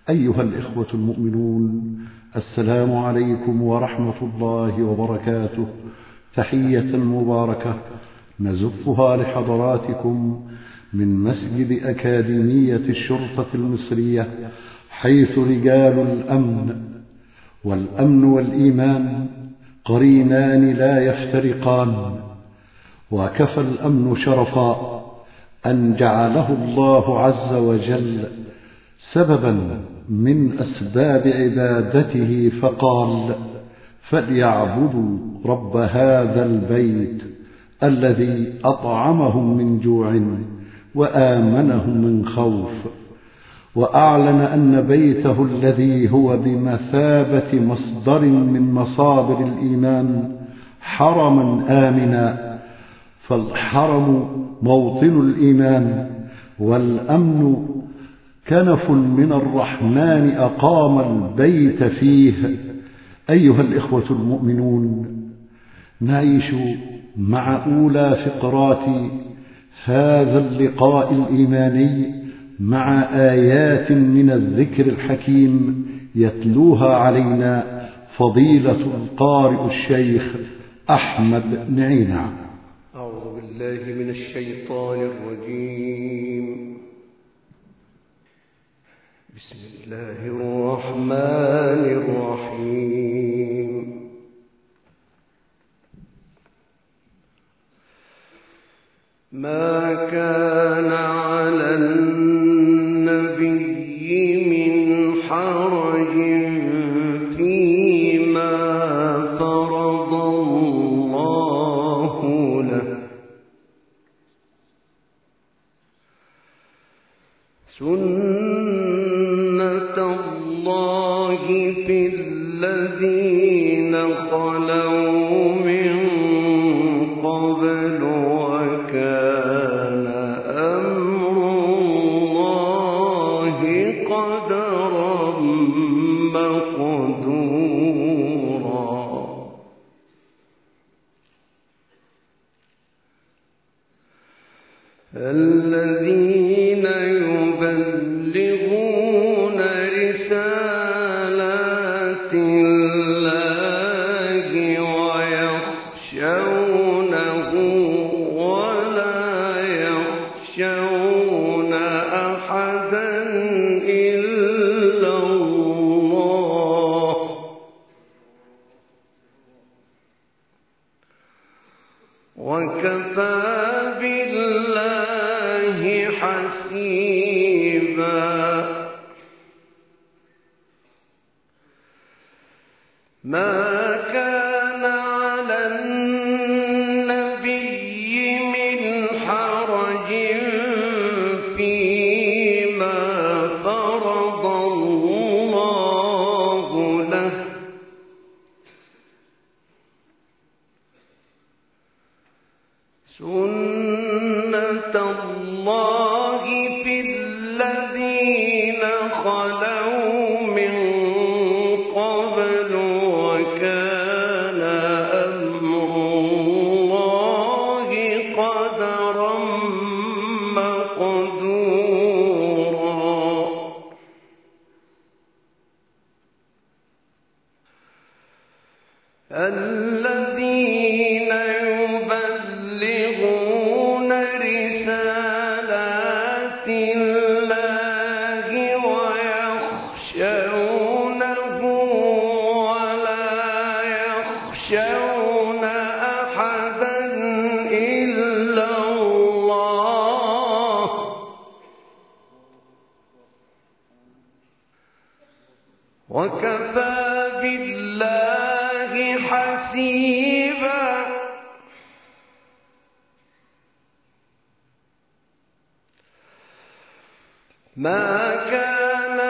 أيها الإخوة المؤمنون، السلام عليكم ورحمة الله وبركاته، تحية مباركة نزفها لحضراتكم من مسجد أكاديمية الشرطة المصرية، حيث رجال الأمن والأمن والإيمان قرينان لا يفترقان، وكفى الأمن شرفا أن جعله الله عز وجل سببا من أسباب عبادته، فقال: فليعبدوا رب هذا البيت الذي أطعمهم من جوع وآمنهم من خوف. وأعلن أن بيته الذي هو بمثابة مصدر من مصادر الإيمان حرما آمنا، فالحرم موطن الإيمان، والأمن كنف من الرحمن أقام البيت فيه. أيها الإخوة المؤمنون، نعيش مع أولى فقرات هذا اللقاء الإيماني مع آيات من الذكر الحكيم يتلوها علينا فضيلة القارئ الشيخ أحمد نعينع. أعوذ بالله من الشيطان الرجيم. بسم الله الرحمن الرحيم. ما كان على النبي من حرج فيما فرض الله له، سنة الله في الذين خلوا من قبل، وكان أمر الله قدرا مقدورا. الذين يبلغون رسالات الله ويخشونه ولا يخشون أحدا إلا الله، وكفى بالله حسيبا. ما كان على النبي من حرج فيما فرض الله له، سنة الله في الذين خلوا من قبل، وكان أمر الله قدرا مقدورا. الذين يبلغون رسالات الله ويخشونه ولا يخشون أحدا إلا الله، وكفى بالله حسيبا. ما كان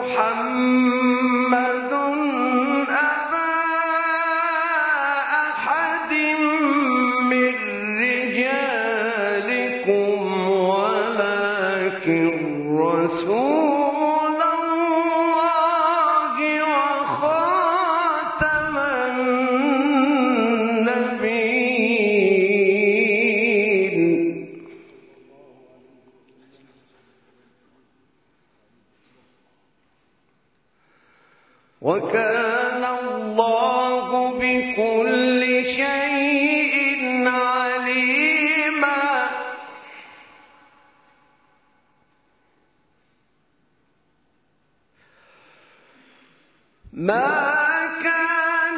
محمد أبا أحد من رجالكم ولكن رسول الله وخاتم النبيين. وكان الله بكل شيء عليما. ما كان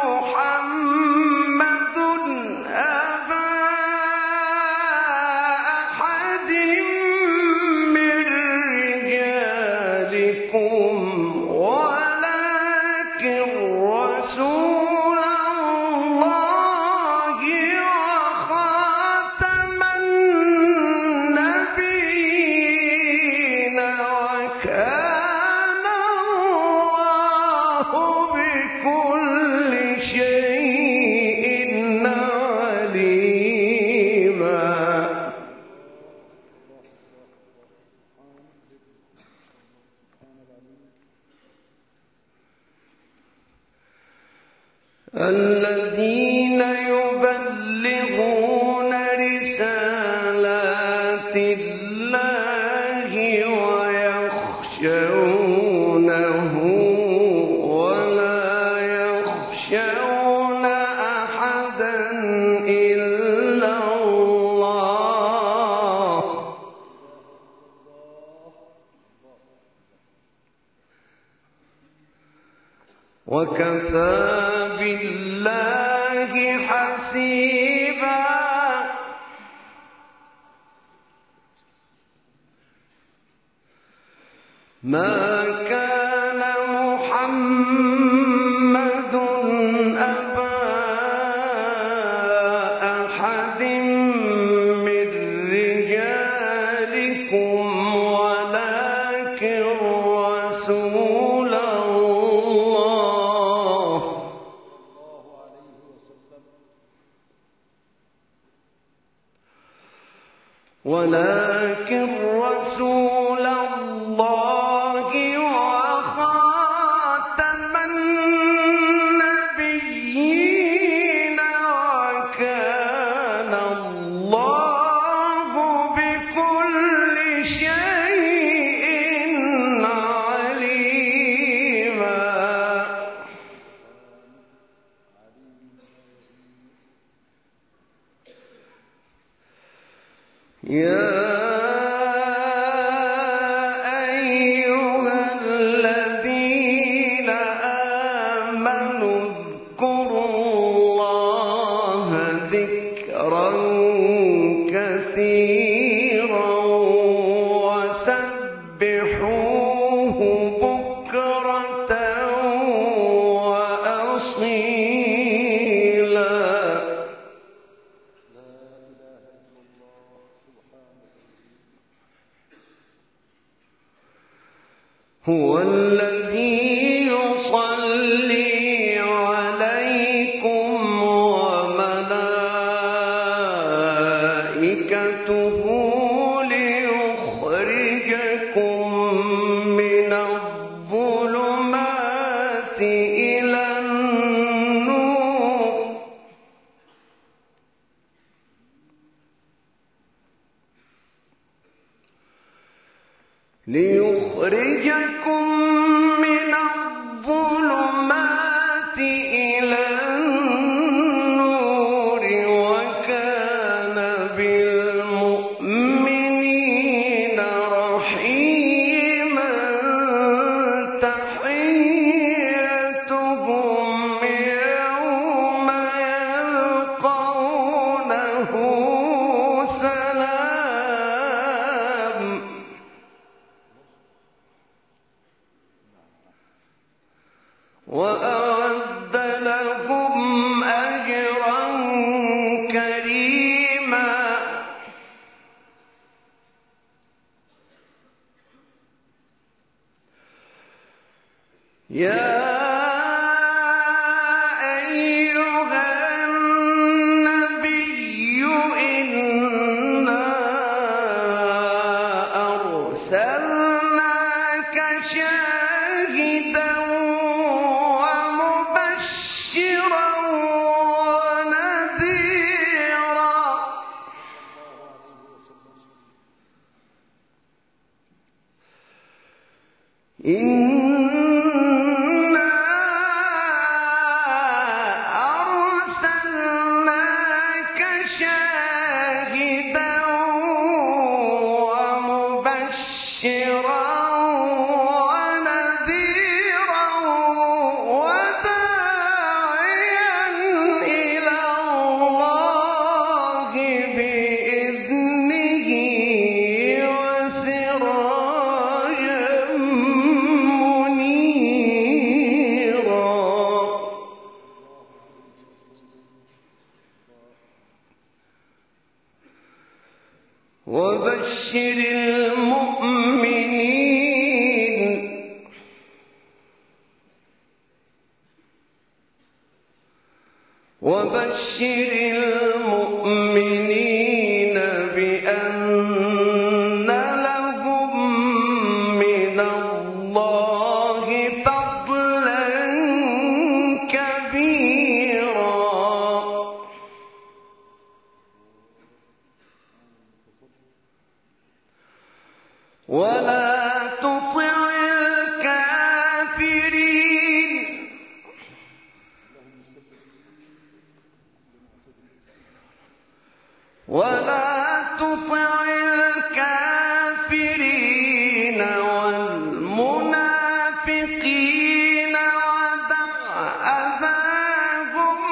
محمد أبا أحد من رجالكم ولكن رسول الله وخاتم النبيين وكان الله بكل شيء عليما. الذين يبلغون رسالات الله ويخشونه ولا يخشون أحدا إلا الله وكفى بالله حسيبا. ما كان محمد أبا أحد من رجالكم ولكن رسول الله وخاتم النبيين وكان الله بكل شيء عليما. يا أيها الذين آمنوا اذكروا الله ذكرا كثيرا وسبحوه بكرة وأصيلا. هو الذي يصلي عليكم وملائكته ليخرجكم من الظلمات إلى النور من الظلمات إلى النور وكان بالمؤمنين رحيما. تحيتهم يوم يلقونه سلام. وأعد لهم أجرا كريما. يا أيها النبي إنا أرسلناك شاهدا ومبشرا ونذيرا. إنا وبشر المؤمنين بأن لهم من الله فضلا كبيرا ولا تطع الكافرين والمنافقين ودع أذاهم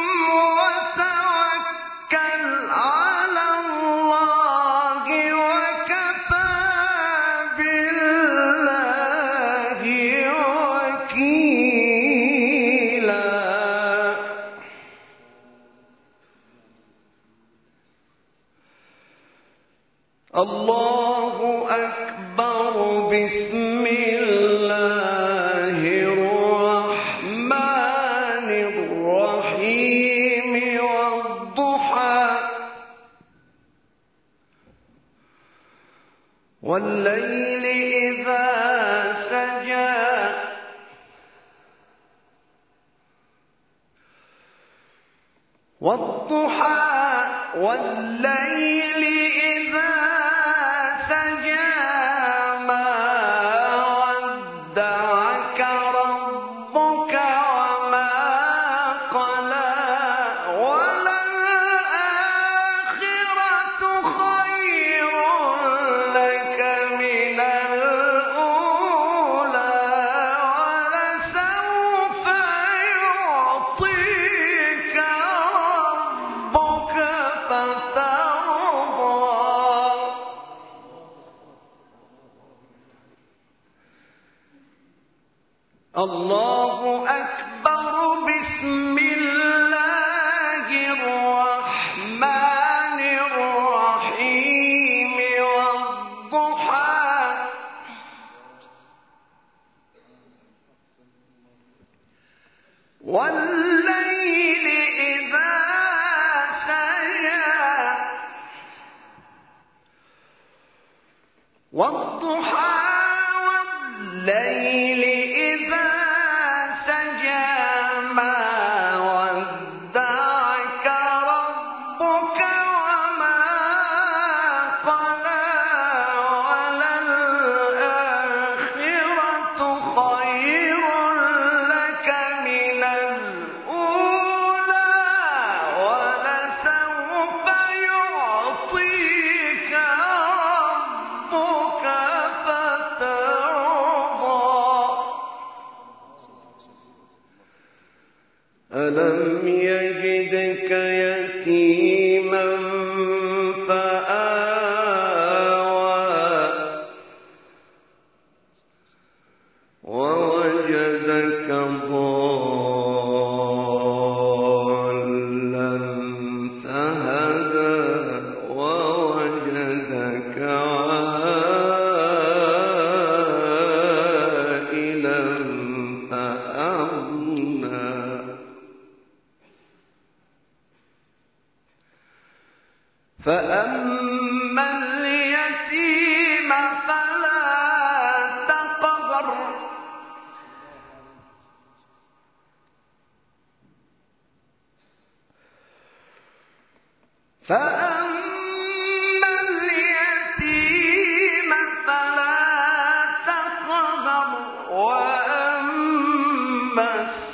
وتوكل على الله وكفى بالله وكيلا الله أكبر بسم الله الرحمن الرحيم والضحى والليل إذا سجى والضحى والليل إذا سجى ما ودعك ربك وما قلى وللآخرة خير لك من الأولى ولسوف يعطيك ربك فترضى الله أكبر بسم الله الرحمن الرحيم والضحى والليل إذا سجى والضحى والليل إذا سجى ما ودعك ربك وما قلى وللآخرة خير لك من الأولى ولسوف يعطيك ربك فترضى ألم يجدك يتيما فآوى ووجدك ضالا فهدى ووجدك عائلا فأغنى فأما اليتيم فلا تقهر فأما اليتيم فلا تقهر وأما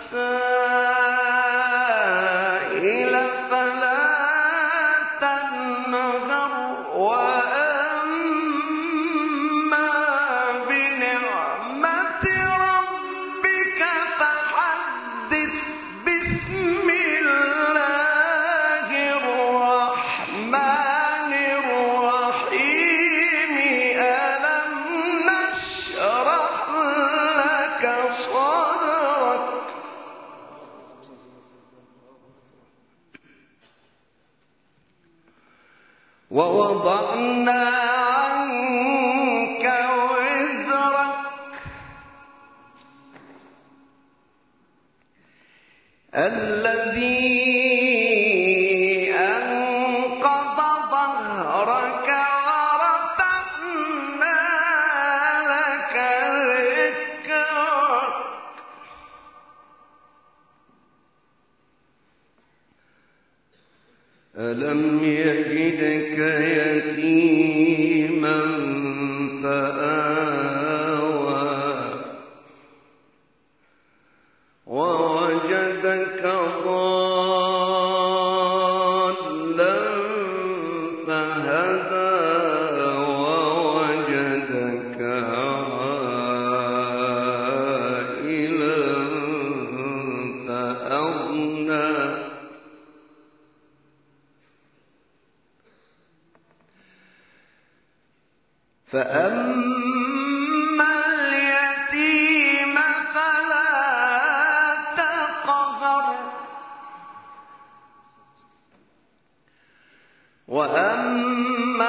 السائل فلا تنهر وأما بنعمة ربك فحدث بسم الله الرحمن الرحيم ألم نشرح لك صدرك ووضعنا عنك وزرك الذي ألم يجدك يتيما فآوى ووجدك ضالا فهدى ووجدك عائلا فأغنى فأما اليتيم فلا تقهر وأما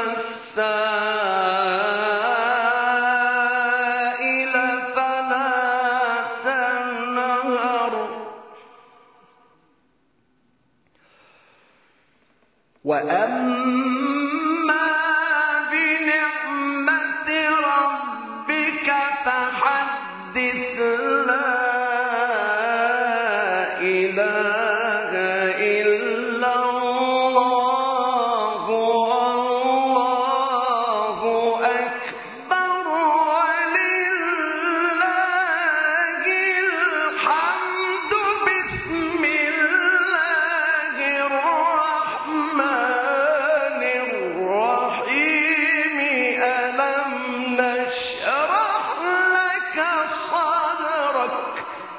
السائل فلا تنهر وأما بنعمة ربك فحدث لا إله إلا الله والله أكبر ولله الحمد بسم الله الرحمن الرحيم ألم نشرح لك صدرك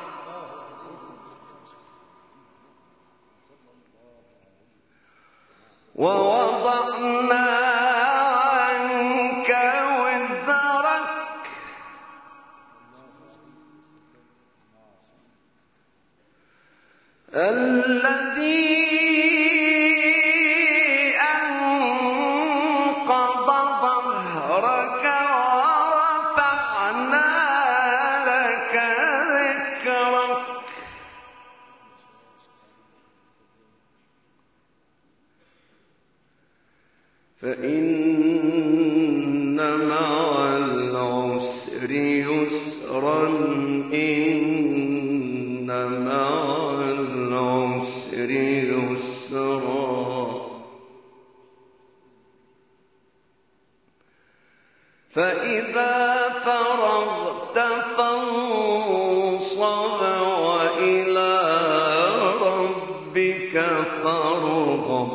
ووضعنا عنك وزرك الذي أنقض ظهرك ورفعنا لك ذكرك فإن مع العسر يسرا إن مع العسر يسرا فإذا فرغت فانصب وإلى ربك فارغب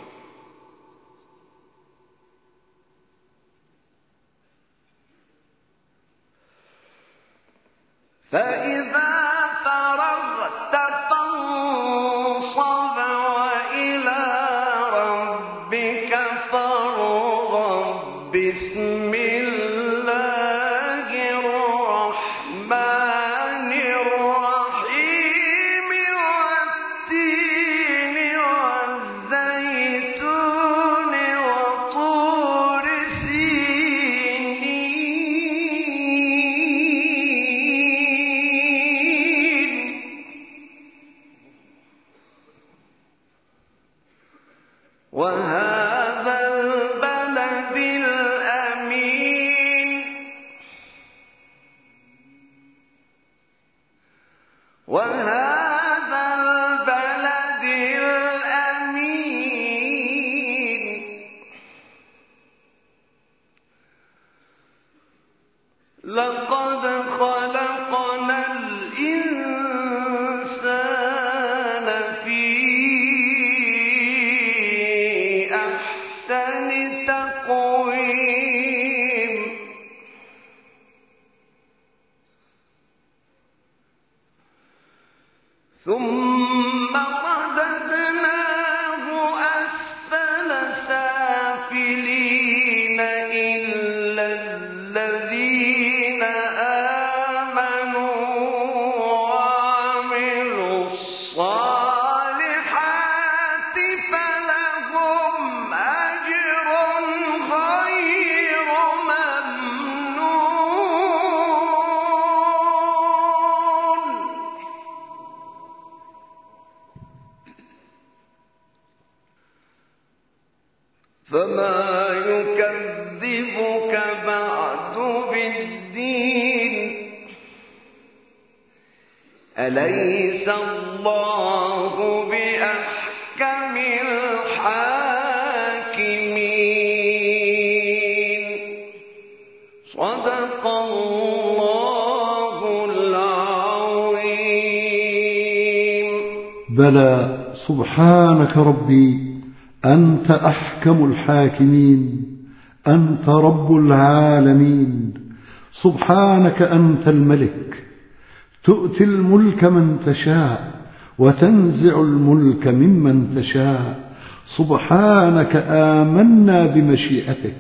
فإذا فرغت فانصب وإلى ربك فارغب بسم الله الرحمن الرحيم والتين والزيتون وطور سينين وهذا البلد الأمين وهذا البلد الأمين لقد خلقنا الإنسان في أحسن تقويم ثم رددناه أسفل سافلين إلا الذين آمنوا وعملوا الصالحات فلهم أجر غير ممنون فما يكذبك بعد بالدين أليس الله بأحكم الحاكمين بلى سبحانك ربي، أنت أحكم الحاكمين، أنت رب العالمين. سبحانك أنت الملك، تؤتي الملك من تشاء وتنزع الملك ممن تشاء. سبحانك آمنا بمشيئتك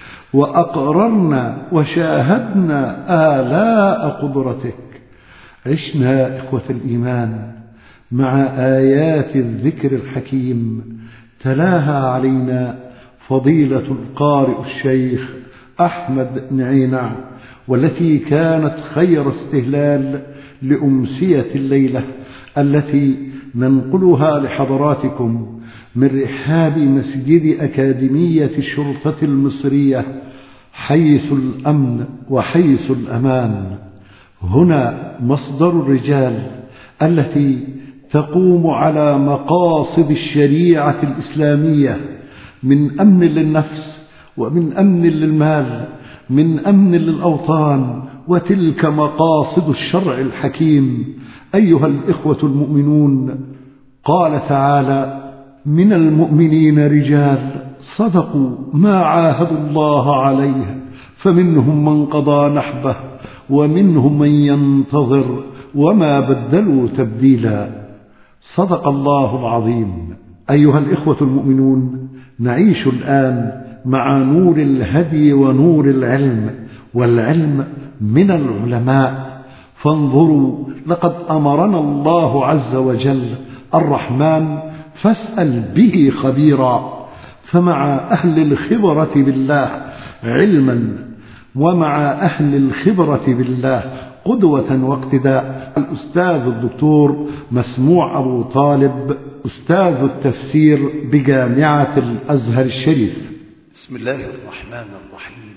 وأقررنا وشاهدنا آلاء قدرتك. عشنا إخوة الإيمان مع آيات الذكر الحكيم تلاها علينا فضيلة القارئ الشيخ أحمد نعينع، والتي كانت خير استهلال لأمسية الليلة التي ننقلها لحضراتكم من رحاب مسجد أكاديمية الشرطة المصرية، حيث الأمن وحيث الأمان. هنا مصدر الرجال التي تقوم على مقاصد الشريعة الإسلامية، من أمن للنفس ومن أمن للمال، من أمن للأوطان، وتلك مقاصد الشرع الحكيم. أيها الإخوة المؤمنون، قال تعالى: من المؤمنين رجال صدقوا ما عاهدوا الله عليه فمنهم من قضى نحبه ومنهم من ينتظر وما بدلوا تبديلا. صدق الله العظيم. أيها الإخوة المؤمنون، نعيش الآن مع نور الهدي ونور العلم، والعلم من العلماء. فانظروا، لقد أمرنا الله عز وجل الرحمن فاسأل به خبيرا، فمع أهل الخبرة بالله علما ومع أهل الخبرة بالله قدوة واقتداء. الأستاذ الدكتور مسموع أبو طالب، أستاذ التفسير بجامعة الأزهر الشريف. بسم الله الرحمن الرحيم.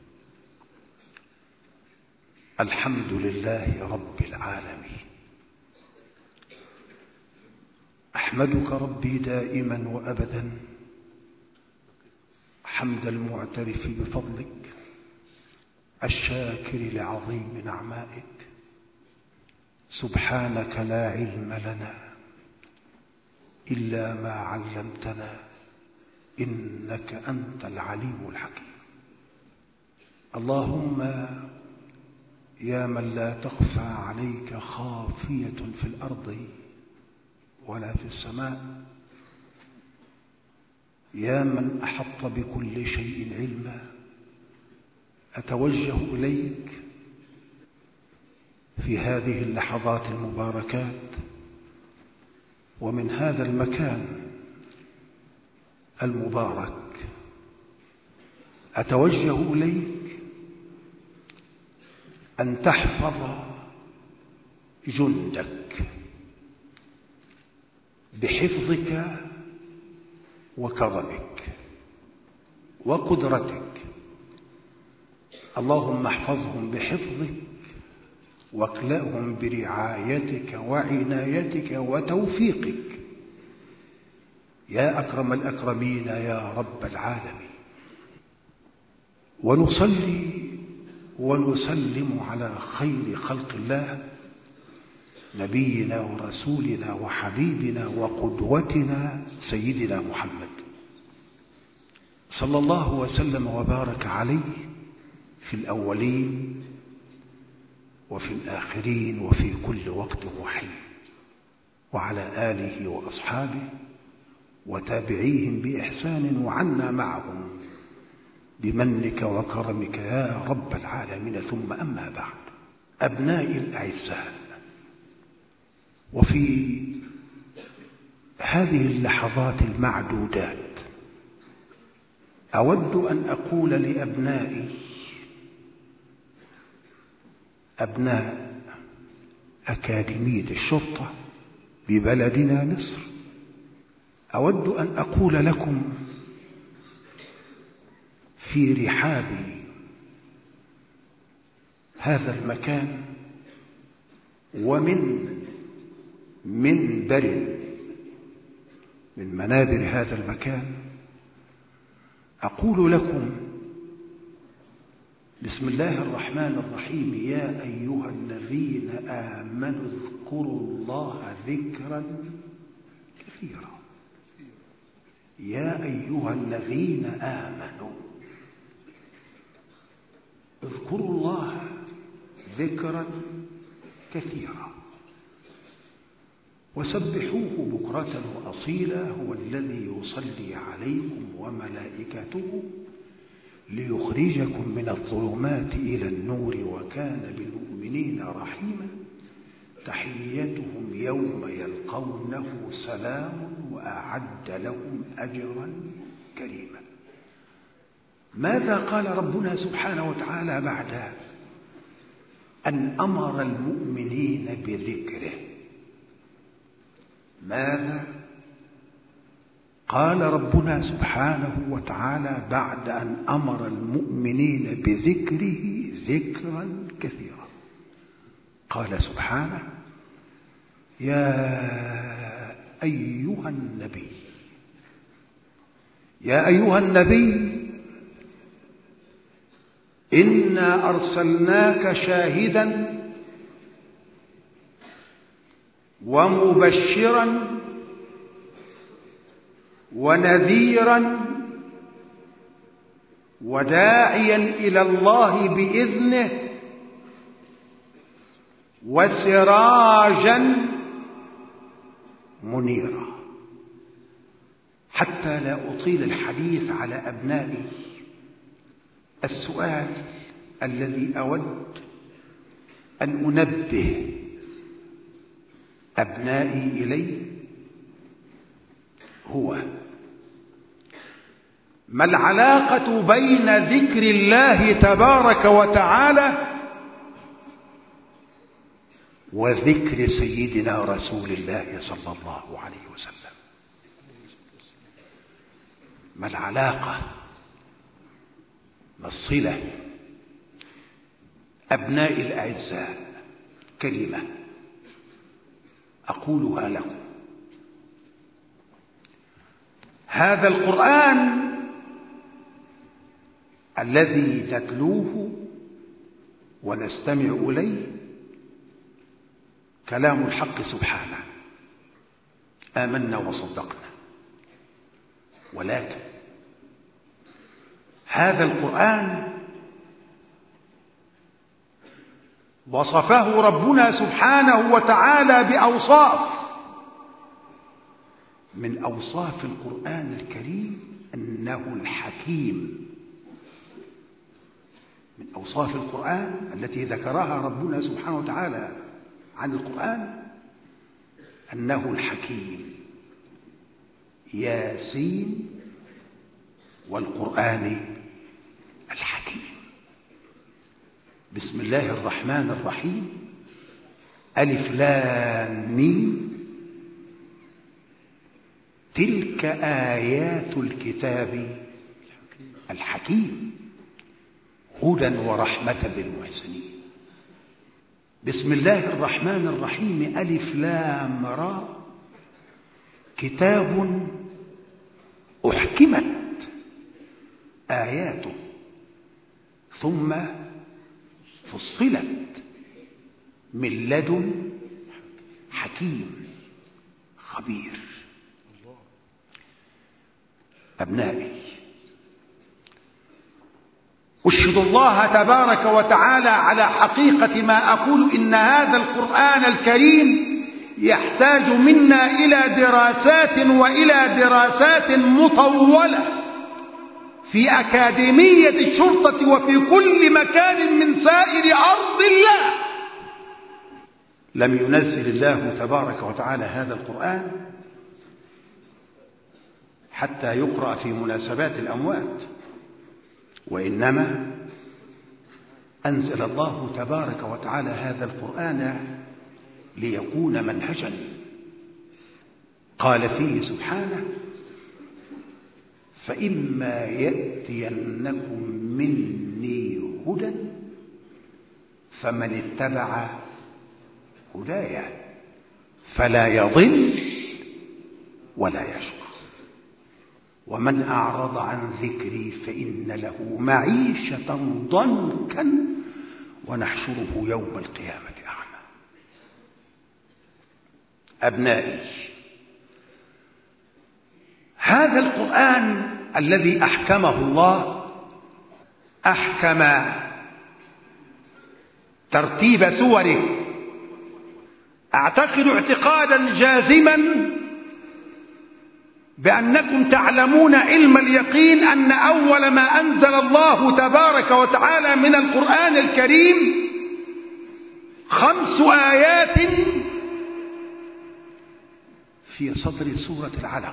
الحمد لله رب العالمين. أحمدك ربي دائما وأبدا حمد المعترف بفضلك، الشاكر لعظيم نعمائك. سبحانك لا علم لنا إلا ما علمتنا، إنك أنت العليم الحكيم. اللهم يا من لا تخفى عليك خافية في الأرض ولا في السماء، يا من أحط بكل شيء علما، أتوجه إليك في هذه اللحظات المباركات ومن هذا المكان المبارك، أتوجه إليك أن تحفظ جندك بحفظك وكرمك وقدرتك. اللهم احفظهم بحفظك واكلأهم برعايتك وعنايتك وتوفيقك يا أكرم الأكرمين يا رب العالمين. ونصلي ونسلم على خير خلق الله، نبينا ورسولنا وحبيبنا وقدوتنا سيدنا محمد صلى الله وسلم وبارك عليه في الأولين وفي الآخرين وفي كل وقت وحين، وعلى آله وأصحابه وتابعيهم بإحسان، وعنا معهم بمنك وكرمك يا رب العالمين. ثم أما بعد، أبنائي الأعزاء، وفي هذه اللحظات المعدودات أود أن أقول لأبنائي، أبناء أكاديمية الشرطة ببلدنا مصر، أود أن أقول لكم في رحاب هذا المكان ومن منبر من منابر هذا المكان، أقول لكم بسم الله الرحمن الرحيم: يا أيها الذين آمنوا اذكروا الله ذكرا كثيرا. يا أيها الذين آمنوا اذكروا الله ذكرا كثيرا وسبحوه بكرة وأصيلا هو الذي يصلي عليكم وملائكته ليخرجكم من الظلمات إلى النور وكان بالمؤمنين رحيما تحيتهم يوم يلقونه سلام وأعد لهم أجرا كريما. ماذا قال ربنا سبحانه وتعالى بعد أن أمر المؤمنين بذكره؟ ماذا قال ربنا سبحانه وتعالى بعد أن أمر المؤمنين بذكره ذكرا كثيرا؟ قال سبحانه: يا أيها النبي، يا أيها النبي إنا أرسلناك شاهدا ومبشرا ونذيرا وداعيا إلى الله بإذنه وسراجا منيرا. حتى لا أطيل الحديث على أبنائي، السؤال الذي أود أن أنبه أبنائي إليه هو: ما العلاقة بين ذكر الله تبارك وتعالى وذكر سيدنا رسول الله صلى الله عليه وسلم؟ ما العلاقة؟ ما الصلة؟ أبنائي الأعزاء، كلمة أقولها لكم: هذا القرآن الذي نتلوه ونستمع إليه كلام الحق سبحانه، آمنا وصدقنا. ولكن هذا القرآن وصفه ربنا سبحانه وتعالى بأوصاف، من أوصاف القرآن الكريم أنه الحكيم. من أوصاف القرآن التي ذكرها ربنا سبحانه وتعالى عن القرآن أنه الحكيم. ياسين والقرآن الحكيم. بسم الله الرحمن الرحيم. ألف لام ميم. تلك آيات الكتاب الحكيم هدى ورحمة للمحسنين. بسم الله الرحمن الرحيم. ألف لام را. كتاب أحكمت آياته ثم فصلت من لدن حكيم خبير. أبنائي، أشهد الله تبارك وتعالى على حقيقة ما أقول: إن هذا القرآن الكريم يحتاج منا إلى دراسات وإلى دراسات مطولة في أكاديمية الشرطة وفي كل مكان من سائر أرض الله. لم ينزل الله تبارك وتعالى هذا القرآن حتى يقرأ في مناسبات الأموات، وإنما أنزل الله تبارك وتعالى هذا القرآن ليكون منهجا. قال فيه سبحانه: فإما يأتينكم مني هدى فمن اتبع هداي فلا يضل ولا يشقى ومن أعرض عن ذكري فإن له معيشة ضنكا ونحشره يوم القيامة أعمى. أبنائي، هذا القرآن الذي أحكمه الله أحكم ترتيب سوره. أعتقد اعتقادا جازما بأنكم تعلمون علم اليقين أن أول ما أنزل الله تبارك وتعالى من القرآن الكريم 5 آيات في صدر سورة العلق.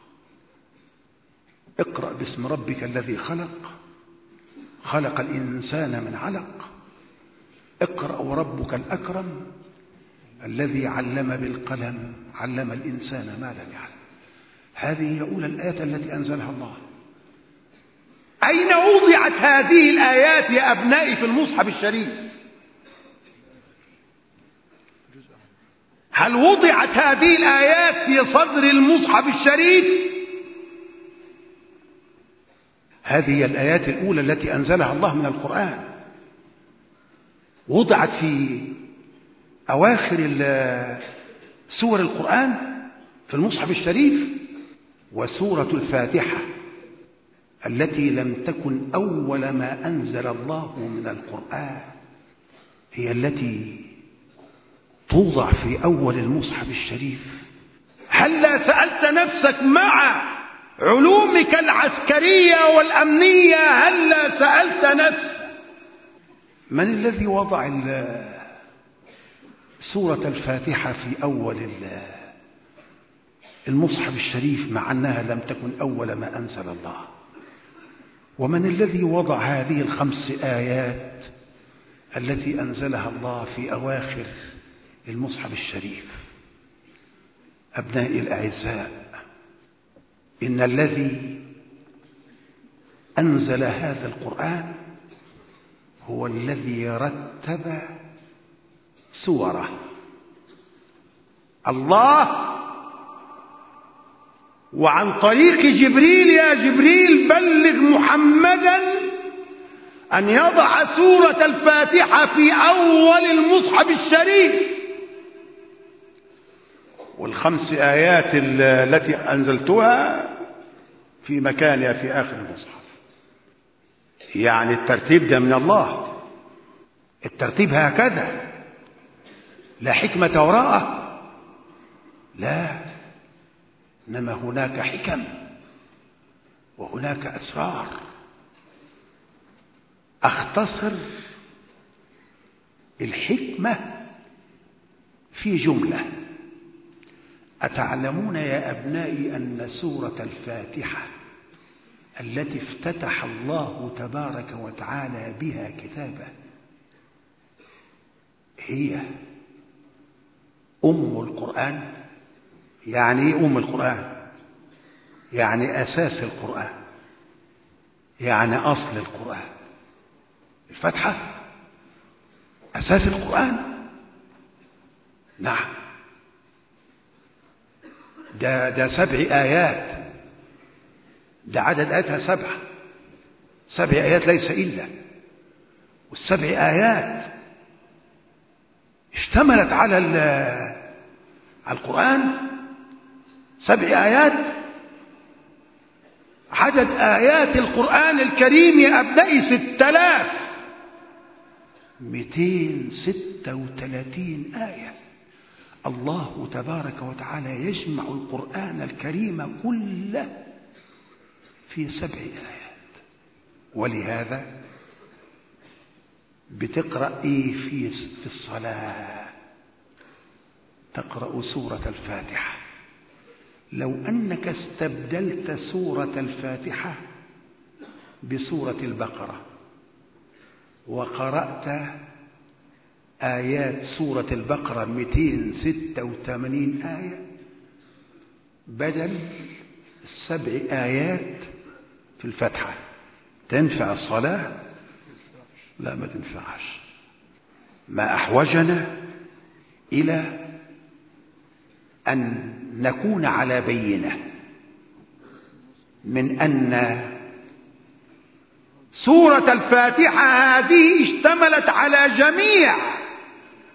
اقرأ باسم ربك الذي خلق، خلق الإنسان من علق، اقرأ وربك الأكرم الذي علم بالقلم، علم الإنسان ما لم يعلم. هذه هي أولى الآيات التي أنزلها الله. أين وضعت هذه الآيات يا أبنائي في المصحف الشريف؟ هل وضعت هذه الآيات في صدر المصحف الشريف؟ هذه هي الآيات الأولى التي أنزلها الله من القرآن، وضعت في أواخر سور القرآن في المصحف الشريف. وسورة الفاتحة التي لم تكن أول ما أنزل الله من القرآن هي التي توضع في أول المصحف الشريف. هل سألت نفسك مع علومك العسكرية والأمنية، هل سألت نفسك من الذي وضع سورة الفاتحة في أول المصحف الشريف مع أنها لم تكن أول ما أنزل الله؟ ومن الذي وضع هذه ال5 آيات التي أنزلها الله في أواخر المصحف الشريف؟ أبنائي الأعزاء، إن الذي أنزل هذا القرآن هو الذي رتب سوره. الله، وعن طريق جبريل: يا جبريل بلغ محمدا أن يضع سورة الفاتحة في أول المصحف الشريف. وال5 آيات التي أنزلتها في مكانها في آخر المصحف. يعني الترتيب ده من الله، الترتيب هكذا، لا حكمة وراءه، لا، إنما هناك حكم وهناك أسرار. أختصر الحكمة في جملة. أتعلمون يا أبنائي أن سورة الفاتحة التي افتتح الله تبارك وتعالى بها كتابه هي أم القرآن؟ يعني إيه أم القرآن؟ يعني أساس القرآن، يعني أصل القرآن. الفاتحة أساس القرآن. نعم، ده 7 آيات، ده عدد آياتها 7 آيات ليس إلا. وال7 آيات اشتملت على القرآن. 7 آيات. عدد آيات القرآن الكريم يا أبنائي 6236 آية. الله تبارك وتعالى يجمع القرآن الكريم كله في 7 آيات. ولهذا بتقرأ إيه في الصلاة؟ تقرأ سورة الفاتحة. لو أنك استبدلت سورة الفاتحة بسورة البقرة وقرأت آيات سورة البقرة 286 آية بدل 7 آيات في الفاتحة، تنفع الصلاة؟ لا، ما تنفعش. ما أحوجنا إلى أن نكون على بينة من أن سورة الفاتحة هذه اشتملت على جميع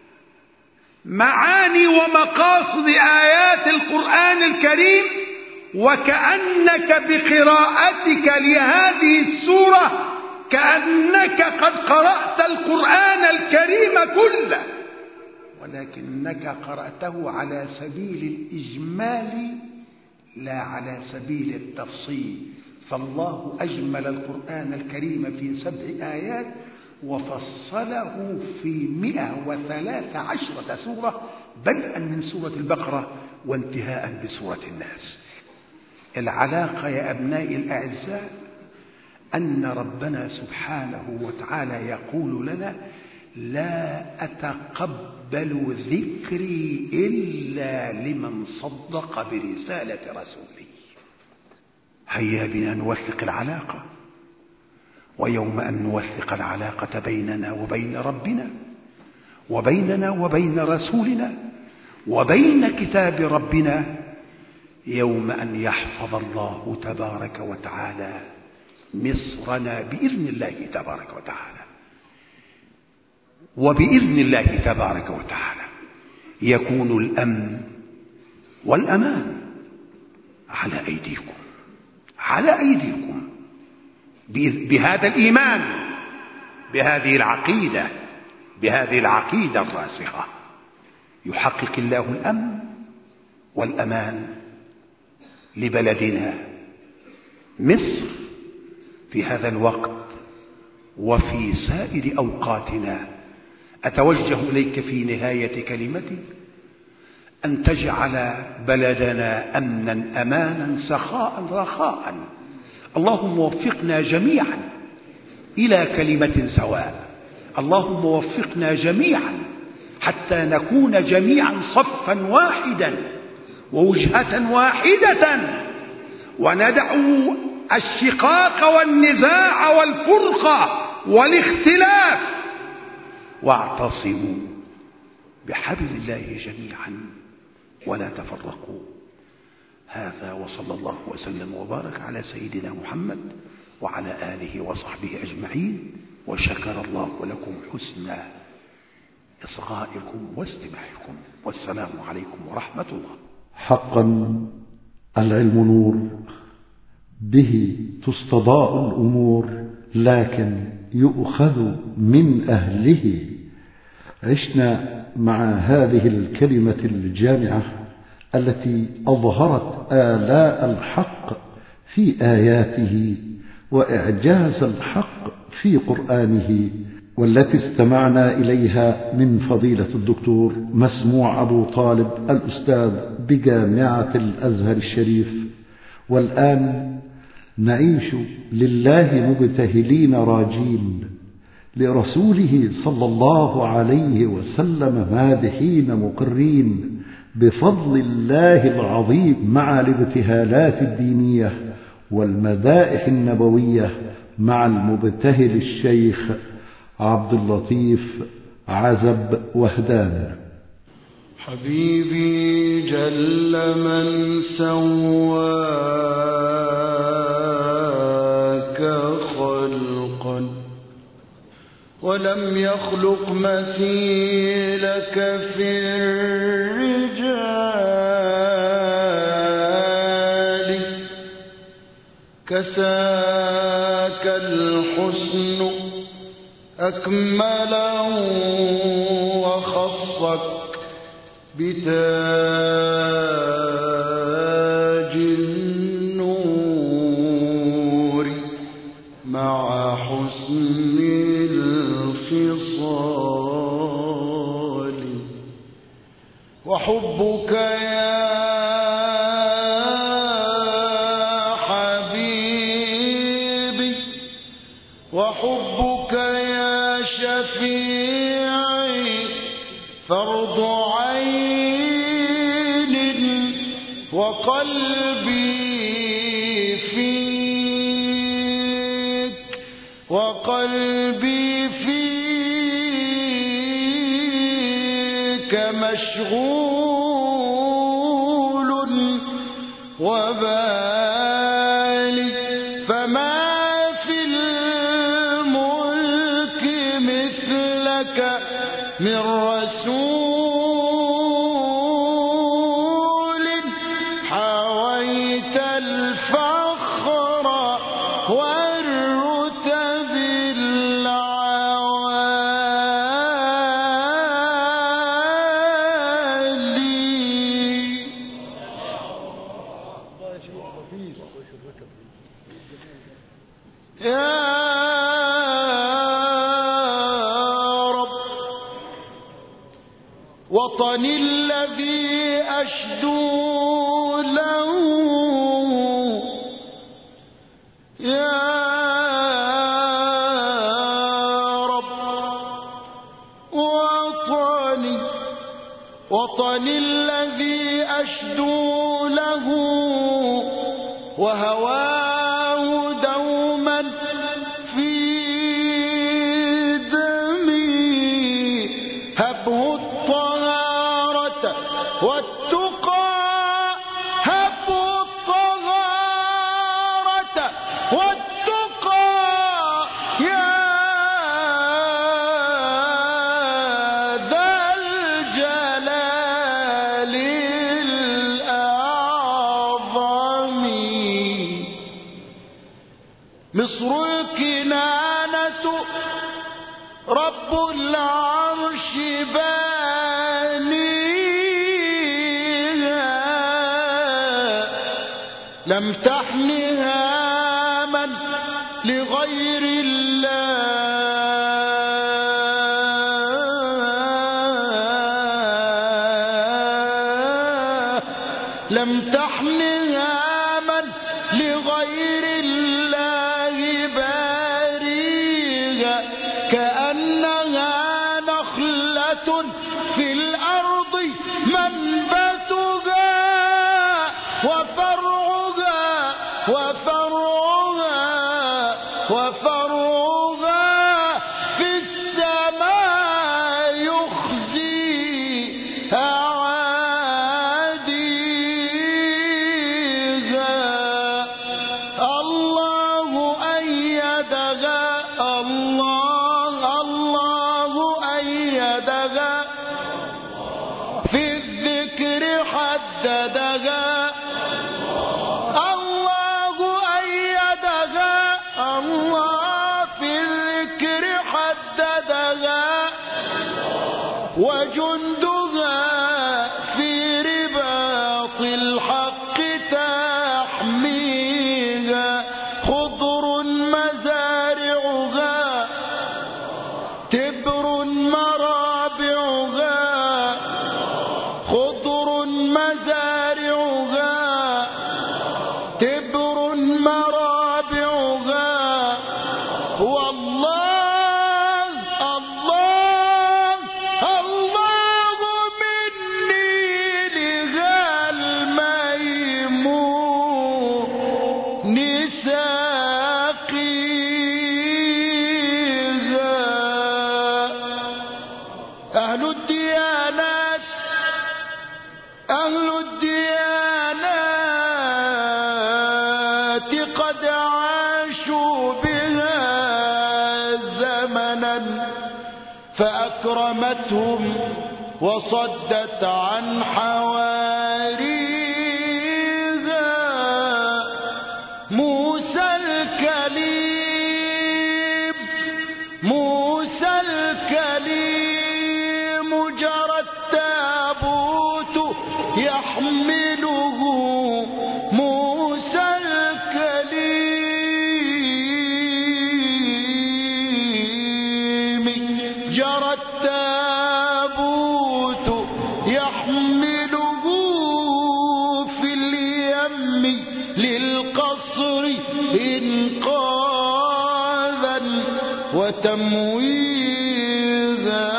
معاني ومقاصد آيات القرآن الكريم، وكأنك بقراءتك لهذه السورة كأنك قد قرأت القرآن الكريم كله، ولكنك قرأته على سبيل الإجمال لا على سبيل التفصيل. فالله أجمل القرآن الكريم في 7 آيات وفصله في 113 سورة، بدءا من سورة البقرة وانتهاء بسورة الناس. العلاقة يا أبنائي الأعزاء أن ربنا سبحانه وتعالى يقول لنا: لا أتقبل ذكري إلا لمن صدق برسالة رسولي. هيا بنا نوثق العلاقة، ويوم أن نوثق العلاقة بيننا وبين ربنا، وبيننا وبين رسولنا، وبين كتاب ربنا، يوم أن يحفظ الله تبارك وتعالى مصرنا بإذن الله تبارك وتعالى، وبإذن الله تبارك وتعالى يكون الأمن والأمان على أيديكم، على أيديكم، بهذا الإيمان، بهذه العقيدة الراسخة يحقق الله الأمن والأمان لبلدنا مصر في هذا الوقت وفي سائر أوقاتنا. أتوجه إليك في نهاية كلمتي أن تجعل بلدنا أمنا أمانا سخاء رخاء. اللهم وفقنا جميعا إلى كلمة سواء، اللهم وفقنا جميعا حتى نكون جميعا صفا واحدا ووجهة واحدة، وندع الشقاق والنزاع والفرقة والاختلاف، واعتصموا بحبل الله جميعا ولا تفرقوا. هذا وصلى الله وسلم وبارك على سيدنا محمد وعلى آله وصحبه أجمعين، وشكر الله لكم حسن إصغائكم واستماعكم، والسلام عليكم ورحمة الله. حقا العلم نور، به تستضاء الأمور، لكن يؤخذ من أهله. عشنا مع هذه الكلمة الجامعة التي أظهرت آلاء الحق في آياته وإعجاز الحق في قرآنه، والتي استمعنا إليها من فضيلة الدكتور مسموع أبو طالب الأستاذ بجامعة الأزهر الشريف. والآن نعيش لله مبتهلين راجين، لرسوله صلى الله عليه وسلم مادحين مقرين بفضل الله العظيم، مع الابتهالات الدينية والمدائح النبوية مع المبتهل الشيخ عبد اللطيف عزب وهدان. حبيبي جل من سواك خلقا ولم يخلق مثيلك في الرجال، كساك الحسن أكمله وخصك بتاج النور مع حسن الخصال. وحبك يا حبيبي، وحبك يا شفيعي فرض عين، وقلبي فيك، وقلبي فيك مشغول وبالي، فما في الملك مثلك من رسول حويت وطني الذي أشدو له يا رب. وطني الذي أشدو له وهواه دوما في دمي. هبه الطهارة والتقى، هبه الطهارة والتقى يا ذا الجلال الأعظم. مصر الكنانة رب العرش بانيها، لم تحنها من لغير الله، لم تحنها من لغير الله باريها. كأنها نخلة في الأرض منبتها وفرعها وفرعها في السماء يخزي أعاديها. الله أيدها، الله أيدها، في الذكر حددها. الله أيدها، الله في الذكر حددها. وجندها في رباط الحق تحميها. خضر مزارعها، تبر مرابعها. خضر مزارعها، تبر مرابعها. والله الله الله مني لها الميمون ساقيها. أهل الديانات، أهل الديانات قد عاشوا بها زمنا، فأكرمتهم وصدت عن حواريها. موسى الكليم، موسى الكليم جرى التابوت يحمله. موسى الكليم جرى التابوت يحمله في اليم للقصر إنقاذا وتمويزا.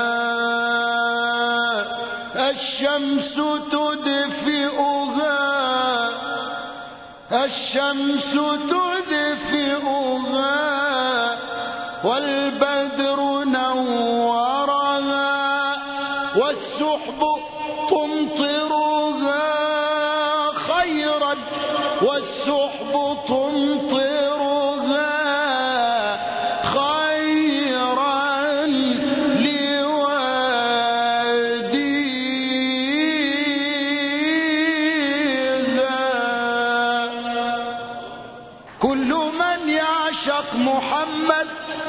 الشمس تدفئها، الشمس تدفئها، والبدر نورها، والسحب تمطرها خيرا، والسحب تمطرها خيرا لواديها. كل من يعشق محمد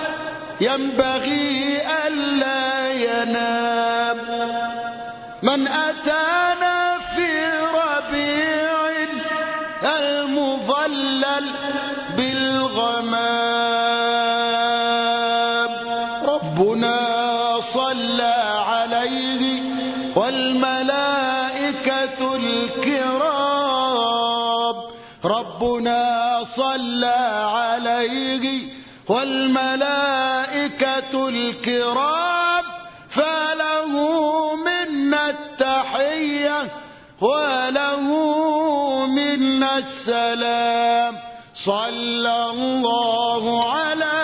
ينبغي ألا ينام. من أتانا في ربيع المظلل بالغمام، ربنا صلى عليه والمؤمنين الكرام ربنا صلى عليه والملائكة الكرام فله منا التحية وله منا السلام صلى الله على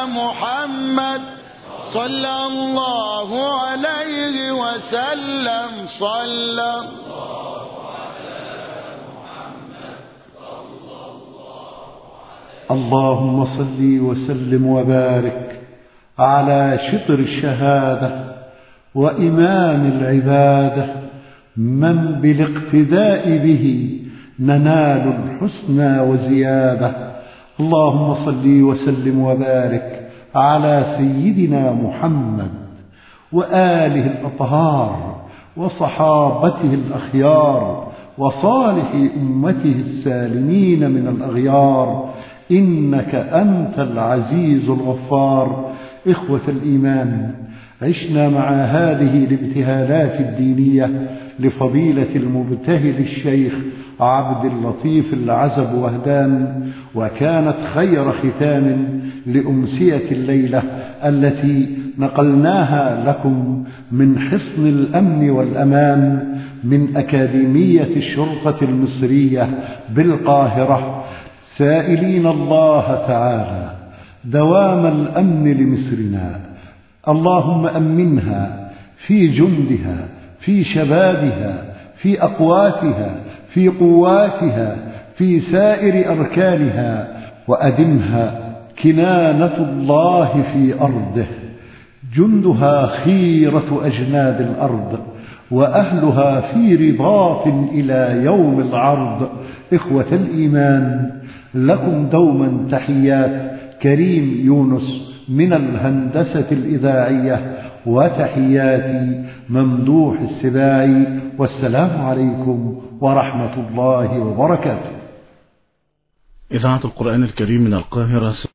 محمد صلى الله عليه وسلم صلى الله على محمد صلى الله عليه اللهم صل وسلم وبارك على شطر الشهادة وإمام العبادة من بالاقتداء به ننال الحسنى وزيادة اللهم صل وسلم وبارك على سيدنا محمد وآله الأطهار وصحابته الأخيار وصالح أمته السالمين من الأغيار إنك أنت العزيز الغفار. إخوة الإيمان، عشنا مع هذه الابتهالات الدينية لفضيلة المبتهل الشيخ عبد اللطيف العزب وهدان، وكانت خير ختام لأمسية الليلة التي نقلناها لكم من حصن الأمن والأمان من أكاديمية الشرطة المصرية بالقاهرة، سائلين الله تعالى دوام الأمن لمصرنا. اللهم أمنها في جندها، في شبابها، في أقواتها، في قواتها، في سائر أركانها، وأدمها كنانة الله في أرضه. جندها خيرة أجناد الأرض، وأهلها في رضاف إلى يوم العرض. إخوة الإيمان، لكم دوما تحيات كريم يونس من الهندسة الإذاعية، وتحياتي ممدوح السباعي، والسلام عليكم ورحمة الله وبركاته. إذاعة القرآن الكريم من القاهرة.